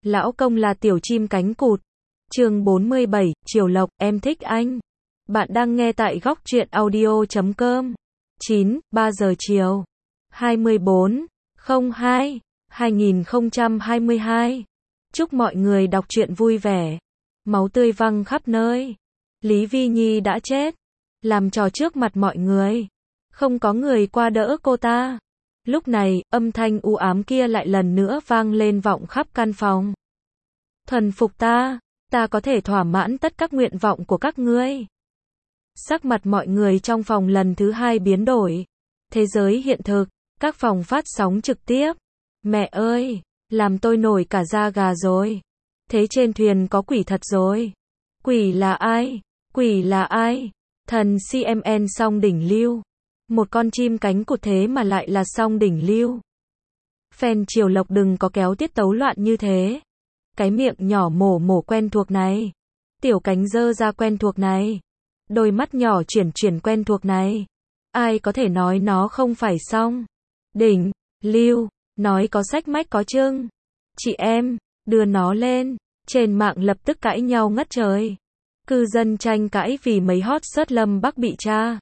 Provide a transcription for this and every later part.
Lão công là tiểu chim cánh cụt. Chương 47, Triều Lộc, em thích anh. Bạn đang nghe tại góc truyện audio.com. 3 giờ chiều. 24/02/2022. Chúc mọi người đọc truyện vui vẻ. Máu tươi văng khắp nơi. Lý Vi Nhi đã chết. Làm trò trước mặt mọi người. Không có người qua đỡ cô ta. Lúc này, âm thanh u ám kia lại lần nữa vang lên vọng khắp căn phòng. Thuần phục ta, ta có thể thỏa mãn tất các nguyện vọng của các ngươi. Sắc mặt mọi người trong phòng lần thứ hai biến đổi. Thế giới hiện thực, các phòng phát sóng trực tiếp. Mẹ ơi, làm tôi nổi cả da gà rồi. Thế trên thuyền có quỷ thật rồi. Quỷ là ai? Quỷ là ai? Thần CMN song đỉnh lưu. Một con chim cánh cụt thế mà lại là song đỉnh lưu. Fan Triều Lộc đừng có kéo tiết tấu loạn như thế. Cái miệng nhỏ mổ mổ quen thuộc này. Tiểu cánh dơ ra quen thuộc này. Đôi mắt nhỏ chuyển chuyển quen thuộc này. Ai có thể nói nó không phải song đỉnh lưu, nói có sách mách có chưng. Chị em, đưa nó lên. Trên mạng lập tức cãi nhau ngất trời. Cư dân tranh cãi vì mấy hot search Lâm Bắc bị tra.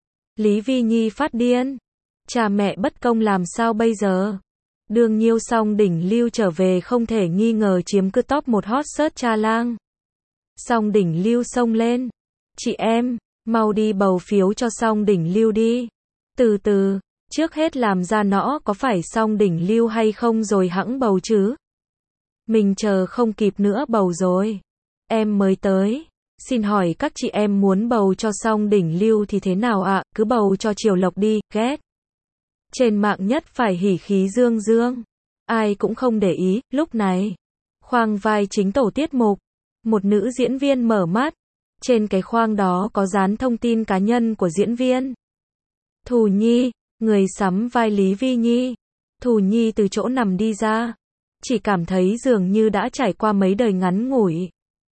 Lý Vi Nhi phát điên. Cha mẹ bất công làm sao bây giờ? Đường Nhiêu song đỉnh lưu trở về không thể nghi ngờ chiếm cứ top 1 hot search cha lang. Song đỉnh lưu xông lên. Chị em, mau đi bầu phiếu cho song đỉnh lưu đi. Từ từ, trước hết làm ra nó có phải song đỉnh lưu hay không rồi hẵng bầu chứ. Mình chờ không kịp nữa bầu rồi. Em mới tới. Xin hỏi các chị em muốn bầu cho song đỉnh lưu thì thế nào ạ? Cứ bầu cho Triều Lộc đi, ghét. Trên mạng nhất phải hỉ khí dương dương. Ai cũng không để ý, lúc này. Khoang vai chính tổ tiết mục. Một nữ diễn viên mở mắt. Trên cái khoang đó có dán thông tin cá nhân của diễn viên. Thù Nhi, người sắm vai Lý Vi Nhi. Thù Nhi từ chỗ nằm đi ra. Chỉ cảm thấy dường như đã trải qua mấy đời ngắn ngủi.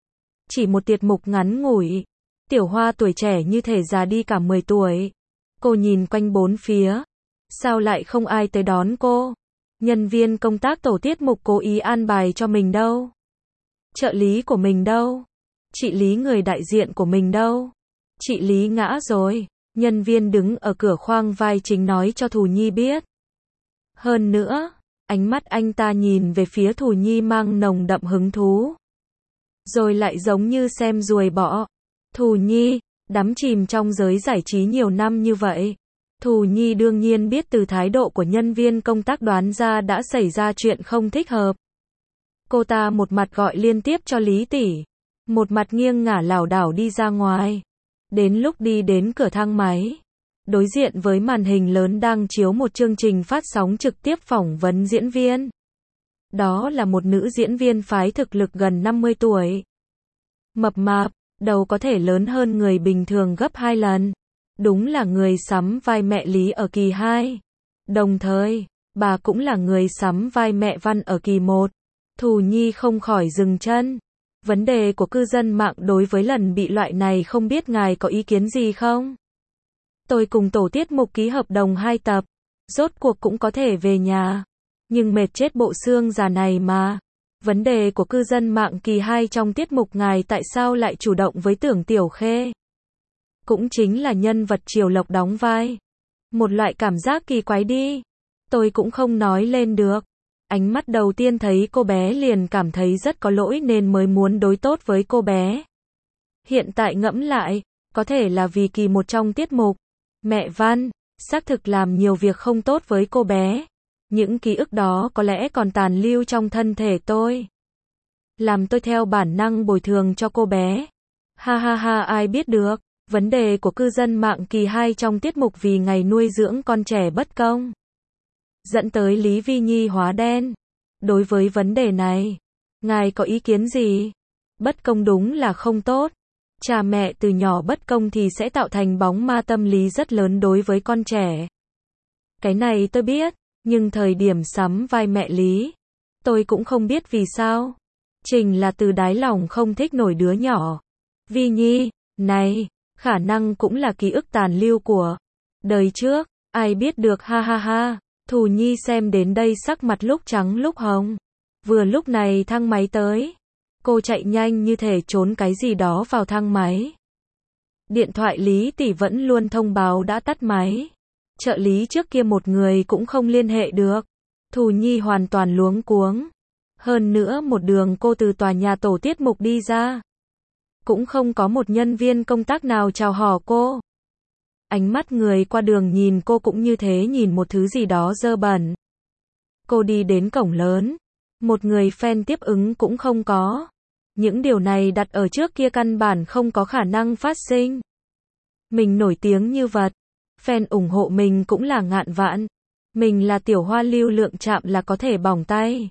Chỉ một tiết mục ngắn ngủi. Tiểu hoa tuổi trẻ như thể già đi cả 10 tuổi. Cô nhìn quanh bốn phía. Sao lại không ai tới đón cô? Nhân viên công tác tổ tiết mục cố ý an bài cho mình đâu? Trợ lý của mình đâu? Chị Lý người đại diện của mình đâu? Chị Lý ngã rồi. Nhân viên đứng ở cửa khoang vai chính nói cho Thù Nhi biết. Hơn nữa, ánh mắt anh ta nhìn về phía Thù Nhi mang nồng đậm hứng thú. Rồi lại giống như xem ruồi bọ. Thù Nhi, đắm chìm trong giới giải trí nhiều năm như vậy. Thù Nhi đương nhiên biết từ thái độ của nhân viên công tác đoán ra đã xảy ra chuyện không thích hợp. Cô ta một mặt gọi liên tiếp cho Lý tỷ, một mặt nghiêng ngả lảo đảo đi ra ngoài. Đến lúc đi đến cửa thang máy, đối diện với màn hình lớn đang chiếu một chương trình phát sóng trực tiếp phỏng vấn diễn viên. Đó là một nữ diễn viên phái thực lực gần 50 tuổi. Mập mạp, đầu có thể lớn hơn người bình thường gấp 2 lần. Đúng là người sắm vai mẹ Lý ở kỳ 2. Đồng thời, bà cũng là người sắm vai mẹ Văn ở kỳ 1. Thù Nhi không khỏi dừng chân. Vấn đề của cư dân mạng đối với lần bị loại này không biết ngài có ý kiến gì không? Tôi cùng tổ tiết mục ký hợp đồng 2 tập. Rốt cuộc cũng có thể về nhà. Nhưng mệt chết bộ xương già này mà. Vấn đề của cư dân mạng kỳ 2 trong tiết mục ngài tại sao lại chủ động với Tưởng Tiểu Khê? Cũng chính là nhân vật Triều Lộc đóng vai. Một loại cảm giác kỳ quái đi. Tôi cũng không nói lên được. Ánh mắt đầu tiên thấy cô bé liền cảm thấy rất có lỗi nên mới muốn đối tốt với cô bé. Hiện tại ngẫm lại, có thể là vì kỳ 1 trong tiết mục. Mẹ Văn, xác thực làm nhiều việc không tốt với cô bé. Những ký ức đó có lẽ còn tàn lưu trong thân thể tôi. Làm tôi theo bản năng bồi thường cho cô bé. Ha ha ha, ai biết được. Vấn đề của cư dân mạng kỳ 2 trong tiết mục vì ngày nuôi dưỡng con trẻ bất công. Dẫn tới Lý Vi Nhi hóa đen. Đối với vấn đề này, ngài có ý kiến gì? Bất công đúng là không tốt. Cha mẹ từ nhỏ bất công thì sẽ tạo thành bóng ma tâm lý rất lớn đối với con trẻ. Cái này tôi biết, nhưng thời điểm sắm vai mẹ Lý, tôi cũng không biết vì sao. Trình là từ đáy lòng không thích nổi đứa nhỏ. Vi Nhi, này, khả năng cũng là ký ức tàn lưu của đời trước, ai biết được, ha ha ha. Thù Nhi xem đến đây sắc mặt lúc trắng lúc hồng. Vừa lúc này thang máy tới. Cô chạy nhanh như thể trốn cái gì đó vào thang máy. Điện thoại Lý Tỷ vẫn luôn thông báo đã tắt máy. Trợ lý trước kia một người cũng không liên hệ được. Thù Nhi hoàn toàn luống cuống. Hơn nữa một đường cô từ tòa nhà tổ tiết mục đi ra. Cũng không có một nhân viên công tác nào chào hỏi cô. Ánh mắt người qua đường nhìn cô cũng như thế nhìn một thứ gì đó dơ bẩn. Cô đi đến cổng lớn. Một người fan tiếp ứng cũng không có. Những điều này đặt ở trước kia căn bản không có khả năng phát sinh. Mình nổi tiếng như vật. Fan ủng hộ mình cũng là ngàn vạn. Mình là tiểu hoa lưu lượng chạm là có thể bỏng tay.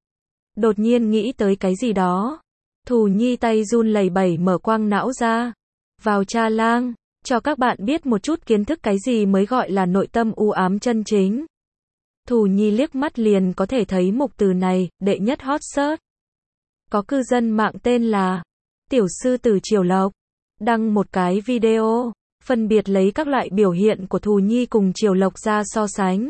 Đột nhiên nghĩ tới cái gì đó. Thù Nhi tay run lẩy bẩy mở quang não ra. Vào Cha Lang, cho các bạn biết một chút kiến thức cái gì mới gọi là nội tâm u ám chân chính. Thù Nhi liếc mắt liền có thể thấy mục từ này, đệ nhất hot search. Có cư dân mạng tên là Tiểu sư tử Triều Lộc, đăng một cái video, phân biệt lấy các loại biểu hiện của Thù Nhi cùng Triều Lộc ra so sánh.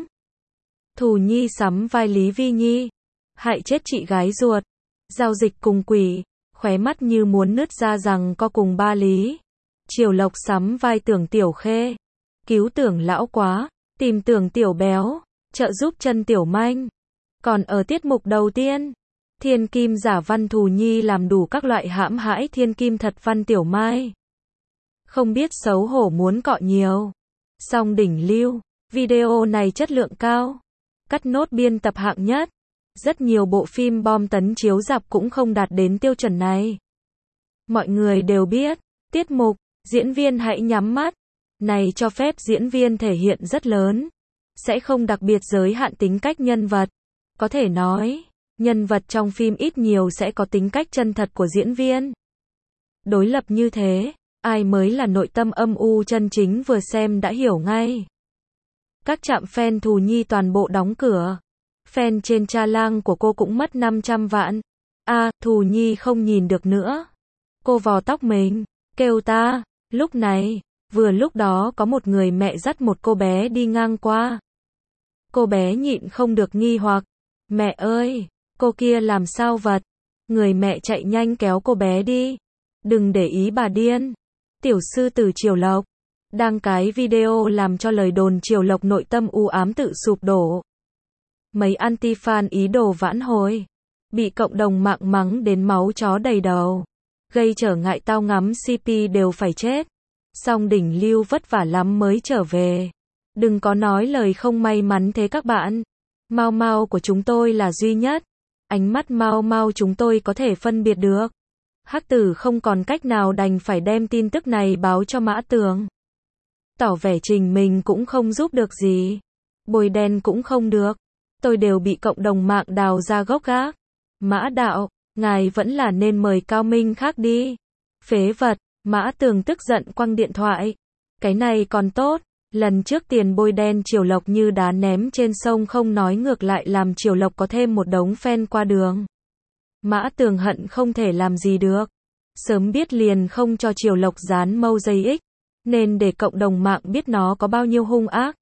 Thù Nhi sắm vai Lý Vi Nhi, hại chết chị gái ruột, giao dịch cùng quỷ, khóe mắt như muốn nứt ra rằng co cùng ba Lý. Triều Lộc sắm vai Tưởng Tiểu Khê, cứu Tưởng lão quá, tìm Tưởng Tiểu béo, trợ giúp Chân Tiểu manh. Còn ở tiết mục đầu tiên, Thiên Kim giả văn Thù Nhi làm đủ các loại hãm hãi Thiên Kim thật văn Tiểu Mai. Không biết xấu hổ muốn cọ nhiều. Song đỉnh lưu, video này chất lượng cao. Cắt nốt biên tập hạng nhất. Rất nhiều bộ phim bom tấn chiếu rạp cũng không đạt đến tiêu chuẩn này. Mọi người đều biết, tiết mục, diễn viên hãy nhắm mắt. Này cho phép diễn viên thể hiện rất lớn. Sẽ không đặc biệt giới hạn tính cách nhân vật. Có thể nói, nhân vật trong phim ít nhiều sẽ có tính cách chân thật của diễn viên. Đối lập như thế, ai mới là nội tâm âm u chân chính vừa xem đã hiểu ngay. Các trạm fan Thù Nhi toàn bộ đóng cửa. Fan trên Cha Lang của cô cũng mất 500 vạn. Thù Nhi không nhìn được nữa. Cô vò tóc mình, kêu ta. Lúc này, vừa lúc đó có một người mẹ dắt một cô bé đi ngang qua. Cô bé nhịn không được nghi hoặc. Mẹ ơi, cô kia làm sao vật? Người mẹ chạy nhanh kéo cô bé đi. Đừng để ý bà điên. Tiểu sư tử Triều Lộc. Đăng cái video làm cho lời đồn Triều Lộc nội tâm u ám tự sụp đổ. Mấy anti-fan ý đồ vãn hồi. Bị cộng đồng mạng mắng đến máu chó đầy đầu. Gây trở ngại tao ngắm CP đều phải chết. Song đỉnh lưu vất vả lắm mới trở về. Đừng có nói lời không may mắn thế các bạn. Mau mau của chúng tôi là duy nhất. Ánh mắt mau mau chúng tôi có thể phân biệt được. Hắc Tử không còn cách nào đành phải đem tin tức này báo cho Mã Tường. Tỏ vẻ trình mình cũng không giúp được gì. Bôi đen cũng không được. Tôi đều bị cộng đồng mạng đào ra gốc gác. Mã đạo, ngài vẫn là nên mời cao minh khác đi. Phế vật, Mã Tường tức giận quăng điện thoại. Cái này còn tốt. Lần trước tiền bôi đen Triều Lộc như đá ném trên sông không nói ngược lại làm Triều Lộc có thêm một đống fan qua đường. Mã Tường hận không thể làm gì được. Sớm biết liền không cho Triều Lộc dán mâu dây ích. Nên để cộng đồng mạng biết nó có bao nhiêu hung ác.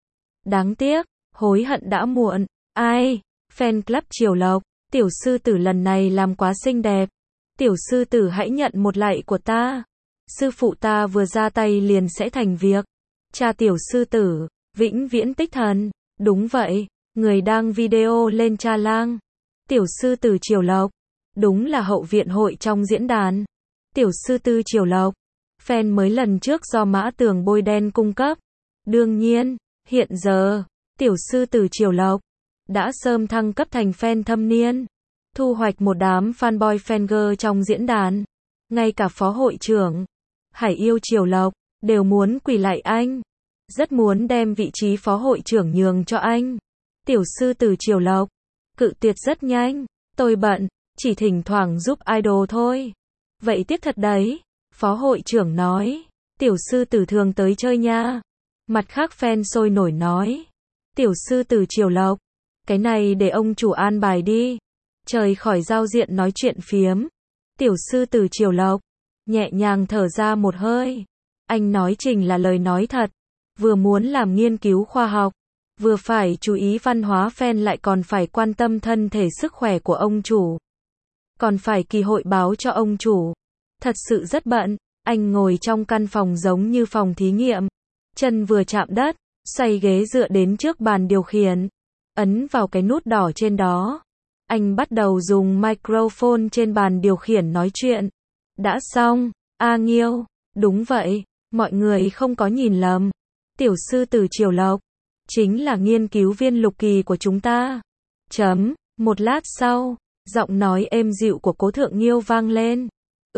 Đáng tiếc, hối hận đã muộn. Ai? Fan club Triều Lộc. Tiểu sư tử lần này làm quá xinh đẹp. Tiểu sư tử hãy nhận một lạy của ta. Sư phụ ta vừa ra tay liền sẽ thành việc. Cha tiểu sư tử, vĩnh viễn tích thần. Đúng vậy, người đang video lên Cha Lang. Tiểu sư tử Triều Lộc. Đúng là hậu viện hội trong diễn đàn. Tiểu sư tử Triều Lộc. Fan mới lần trước do Mã Tường bôi đen cung cấp. Đương nhiên, hiện giờ, tiểu sư tử Triều Lộc đã sớm thăng cấp thành fan thâm niên. Thu hoạch một đám fanboy fangirl trong diễn đàn. Ngay cả phó hội trưởng Hải yêu Triều Lộc đều muốn quỳ lạy anh. Rất muốn đem vị trí phó hội trưởng nhường cho anh. Tiểu sư tử Triều Lộc cự tuyệt rất nhanh. Tôi bận, chỉ thỉnh thoảng giúp idol thôi. Vậy tiếc thật đấy. Phó hội trưởng nói. Tiểu sư tử thường tới chơi nha. Mặt khác fan sôi nổi nói. Tiểu sư tử Triều Lộc. Cái này để ông chủ an bài đi. Trời khỏi giao diện nói chuyện phiếm. Tiểu sư tử Triều Lộc nhẹ nhàng thở ra một hơi. Anh nói trình là lời nói thật. Vừa muốn làm nghiên cứu khoa học. Vừa phải chú ý văn hóa fan lại còn phải quan tâm thân thể sức khỏe của ông chủ. Còn phải kỳ hội báo cho ông chủ. Thật sự rất bận. Anh ngồi trong căn phòng giống như phòng thí nghiệm. Chân vừa chạm đất, xoay ghế dựa đến trước bàn điều khiển. Ấn vào cái nút đỏ trên đó. Anh bắt đầu dùng microphone trên bàn điều khiển nói chuyện. Đã xong, A Nghiêu. Đúng vậy, mọi người không có nhìn lầm. Tiểu sư tử Triều Lộc chính là nghiên cứu viên Lục Kỳ của chúng ta. Một lát sau, giọng nói êm dịu của Cố Thượng Nghiêu vang lên.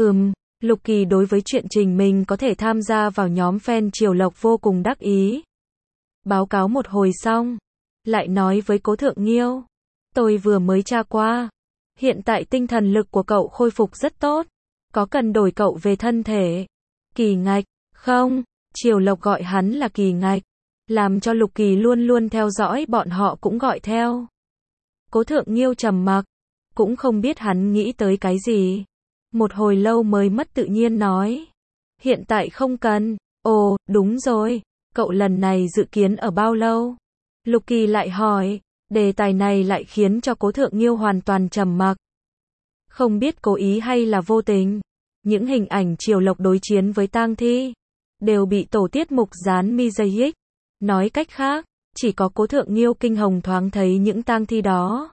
Lục Kỳ đối với chuyện trình mình có thể tham gia vào nhóm fan Triều Lộc vô cùng đắc ý. Báo cáo một hồi xong, lại nói với Cố Thượng Nghiêu. Tôi vừa mới tra qua. Hiện tại tinh thần lực của cậu khôi phục rất tốt. Có cần đổi cậu về thân thể? Kỳ Ngạch, không, Triều Lộc gọi hắn là Kỳ Ngạch. Làm cho Lục Kỳ luôn luôn theo dõi bọn họ cũng gọi theo. Cố Thượng Nghiêu trầm mặc, cũng không biết hắn nghĩ tới cái gì. Một hồi lâu mới mất tự nhiên nói. Hiện tại không cần. Ồ, đúng rồi, cậu lần này dự kiến ở bao lâu? Lục Kỳ lại hỏi, đề tài này lại khiến cho Cố Thượng Nghiêu hoàn toàn trầm mặc. Không biết cố ý hay là vô tình, những hình ảnh Triều Lộc đối chiến với tang thi đều bị tổ tiết mục dán mosaic. Nói cách khác, chỉ có Cố Thượng Nghiêu kinh hồng thoáng thấy những tang thi đó.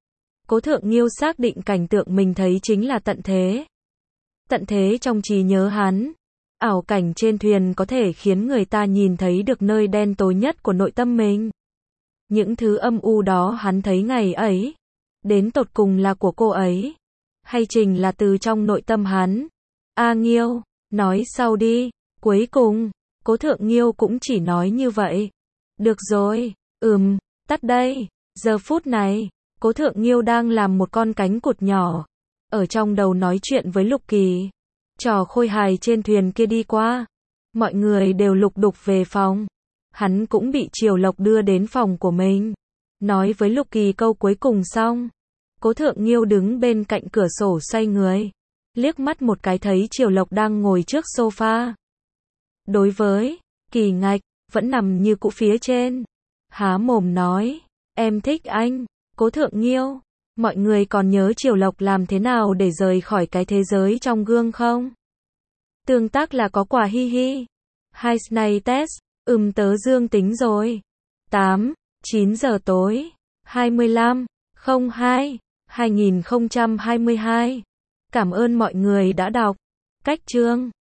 Cố Thượng Nghiêu xác định cảnh tượng mình thấy chính là tận thế. Tận thế trong trí nhớ hắn. Ảo cảnh trên thuyền có thể khiến người ta nhìn thấy được nơi đen tối nhất của nội tâm mình. Những thứ âm u đó hắn thấy ngày ấy, đến tột cùng là của cô ấy, hay trình là từ trong nội tâm hắn? A Nghiêu, nói sau đi. Cuối cùng, Cố Thượng Nghiêu cũng chỉ nói như vậy. Được rồi, tắt đây. Giờ phút này, Cố Thượng Nghiêu đang làm một con cánh cụt nhỏ, ở trong đầu nói chuyện với Lục Kỳ. Trò khôi hài trên thuyền kia đi qua. Mọi người đều lục đục về phòng. Hắn cũng bị Triều Lộc đưa đến phòng của mình. Nói với Lục Kỳ câu cuối cùng xong. Cố Thượng Nghiêu đứng bên cạnh cửa sổ xoay người. Liếc mắt một cái thấy Triều Lộc đang ngồi trước sofa. Đối với Kỳ Ngạch, vẫn nằm như cũ phía trên. Há mồm nói, em thích anh. Cố Thượng Nghiêu, mọi người còn nhớ Triều Lộc làm thế nào để rời khỏi cái thế giới trong gương không? Tương tác là có quà hi hi. Hai này test, tớ dương tính rồi. 9 giờ tối, 25/02/2022. Cảm ơn mọi người đã đọc. Cách chương